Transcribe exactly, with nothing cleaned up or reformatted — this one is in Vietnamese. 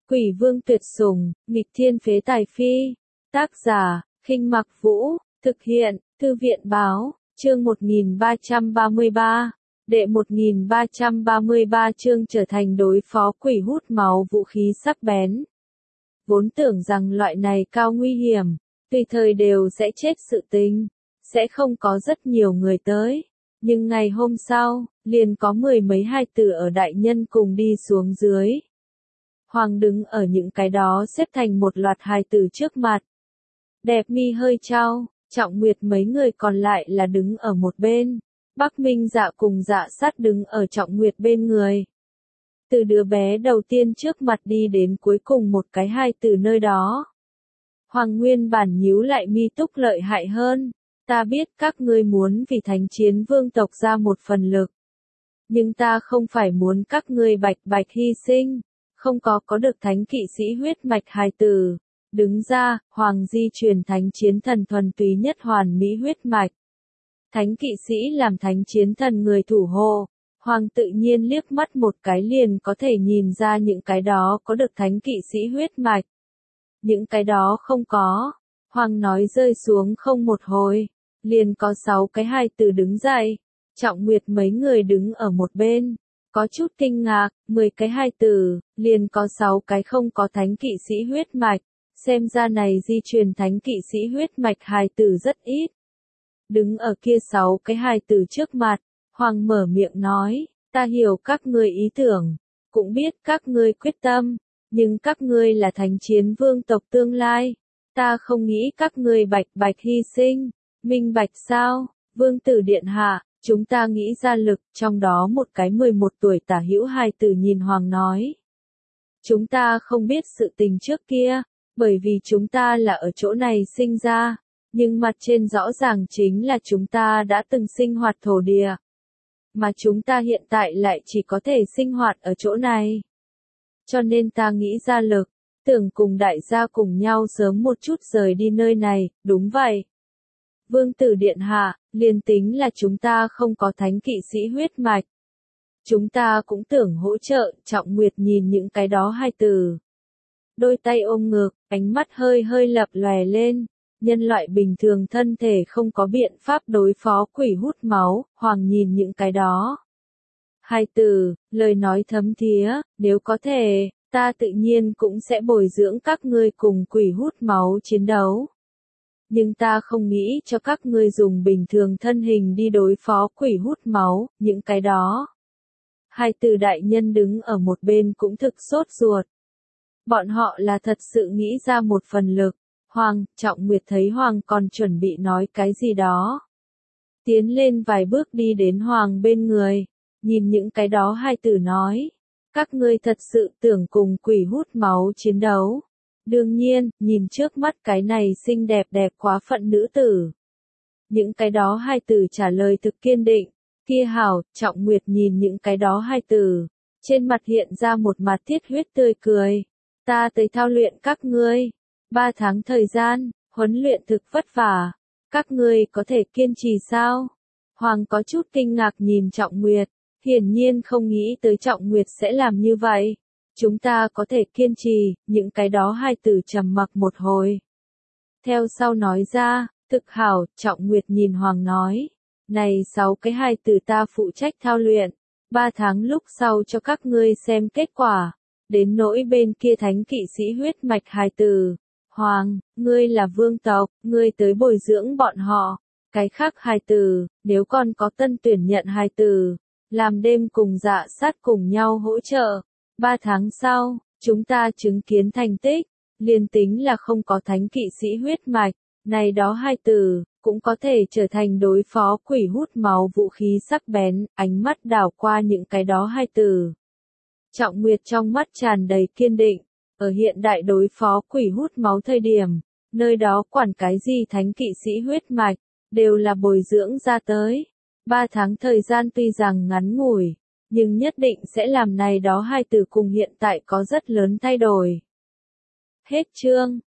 Quỷ vương tuyệt sủng, nghịch thiên phế tài phi. Tác giả, Khinh Mặc Vũ, thực hiện, Thư viện báo, chương một nghìn ba trăm ba mươi ba. Đệ một nghìn ba trăm ba mươi ba chương trở thành đối phó quỷ hút máu vũ khí sắc bén. Vốn tưởng rằng loại này cao nguy hiểm, tùy thời đều sẽ chết sự tình, sẽ không có rất nhiều người tới. Nhưng ngày hôm sau, liền có mười mấy hài tử ở đại nhân cùng đi xuống dưới. Hoàng đứng ở những cái đó xếp thành một loạt hài tử trước mặt. Đẹp mi hơi trao, Trọng Nguyệt mấy người còn lại là đứng ở một bên. Bắc Minh Dạ cùng Dạ Sát đứng ở Trọng Nguyệt bên người. Từ đứa bé đầu tiên trước mặt đi đến cuối cùng một cái hài tử nơi đó. Hoàng nguyên bản nhíu lại mi túc lợi hại hơn. Ta biết các ngươi muốn vì thánh chiến vương tộc ra một phần lực. Nhưng ta không phải muốn các ngươi bạch bạch hy sinh. Không có có được thánh kỵ sĩ huyết mạch hài tử. Đứng ra, Hoàng di truyền thánh chiến thần thuần túy nhất hoàn mỹ huyết mạch. Thánh kỵ sĩ làm thánh chiến thần người thủ hộ. Hoàng tự nhiên liếc mắt một cái liền có thể nhìn ra những cái đó có được thánh kỵ sĩ huyết mạch. Những cái đó không có. Hoàng nói rơi xuống không một hồi. Liền có sáu cái hài tử đứng dậy. Trọng Nguyệt mấy người đứng ở một bên. Có chút kinh ngạc, mười cái hài tử, liền có sáu cái không có thánh kỵ sĩ huyết mạch. Xem ra này di truyền thánh kỵ sĩ huyết mạch hài tử rất ít. Đứng ở kia sáu cái hài tử trước mặt, Hoàng mở miệng nói, ta hiểu các ngươi ý tưởng, cũng biết các ngươi quyết tâm, nhưng các ngươi là thánh chiến vương tộc tương lai, ta không nghĩ các ngươi bạch bạch hy sinh, minh bạch sao, vương tử điện hạ, chúng ta nghĩ ra lực, trong đó một cái mười một tuổi tả hữu hài tử nhìn Hoàng nói. Chúng ta không biết sự tình trước kia, bởi vì chúng ta là ở chỗ này sinh ra, nhưng mặt trên rõ ràng chính là chúng ta đã từng sinh hoạt thổ địa. Mà chúng ta hiện tại lại chỉ có thể sinh hoạt ở chỗ này. Cho nên ta nghĩ ra lực, tưởng cùng đại gia cùng nhau sớm một chút rời đi nơi này, đúng vậy. Vương tử điện hạ, liền tính là chúng ta không có thánh kỵ sĩ huyết mạch. Chúng ta cũng tưởng hỗ trợ, Trọng Nguyệt nhìn những cái đó hai từ. Đôi tay ôm ngực, ánh mắt hơi hơi lập lòe lên. Nhân loại bình thường thân thể không có biện pháp đối phó quỷ hút máu, Hoàng nhìn những cái đó. Hai từ, lời nói thấm thía, nếu có thể, ta tự nhiên cũng sẽ bồi dưỡng các ngươi cùng quỷ hút máu chiến đấu. Nhưng ta không nghĩ cho các ngươi dùng bình thường thân hình đi đối phó quỷ hút máu, những cái đó. Hai từ đại nhân đứng ở một bên cũng thực sốt ruột. Bọn họ là thật sự nghĩ ra một phần lực. Hoàng, Trọng Nguyệt thấy Hoàng còn chuẩn bị nói cái gì đó. Tiến lên vài bước đi đến Hoàng bên người, nhìn những cái đó hai tử nói. Các ngươi thật sự tưởng cùng quỷ hút máu chiến đấu. Đương nhiên, nhìn trước mắt cái này xinh đẹp đẹp quá phận nữ tử. Những cái đó hai tử trả lời thực kiên định. Kia hảo, Trọng Nguyệt nhìn những cái đó hai tử. Trên mặt hiện ra một mặt thiết huyết tươi cười. Ta tới thao luyện các ngươi. Ba tháng thời gian, huấn luyện thực vất vả. Các ngươi có thể kiên trì sao? Hoàng có chút kinh ngạc nhìn Trọng Nguyệt. Hiển nhiên không nghĩ tới Trọng Nguyệt sẽ làm như vậy. Chúng ta có thể kiên trì, những cái đó hai tử trầm mặc một hồi. Theo sau nói ra, thực hảo, Trọng Nguyệt nhìn Hoàng nói. Này sáu cái hai tử ta phụ trách thao luyện. Ba tháng lúc sau cho các ngươi xem kết quả. Đến nỗi bên kia thánh kỵ sĩ huyết mạch hài tử. Hoàng, ngươi là vương tộc, ngươi tới bồi dưỡng bọn họ. Cái khác hài tử, nếu còn có tân tuyển nhận hài tử, làm đêm cùng Dạ Sát cùng nhau hỗ trợ. Ba tháng sau, chúng ta chứng kiến thành tích, liền tính là không có thánh kỵ sĩ huyết mạch, này đó hài tử, cũng có thể trở thành đối phó quỷ hút máu vũ khí sắc bén, ánh mắt đảo qua những cái đó hài tử. Trọng Nguyệt trong mắt tràn đầy kiên định. Ở hiện đại đối phó quỷ hút máu thời điểm, nơi đó quản cái gì thánh kỵ sĩ huyết mạch, đều là bồi dưỡng ra tới. Ba tháng thời gian tuy rằng ngắn ngủi, nhưng nhất định sẽ làm này đó hai từ cùng hiện tại có rất lớn thay đổi. Hết chương.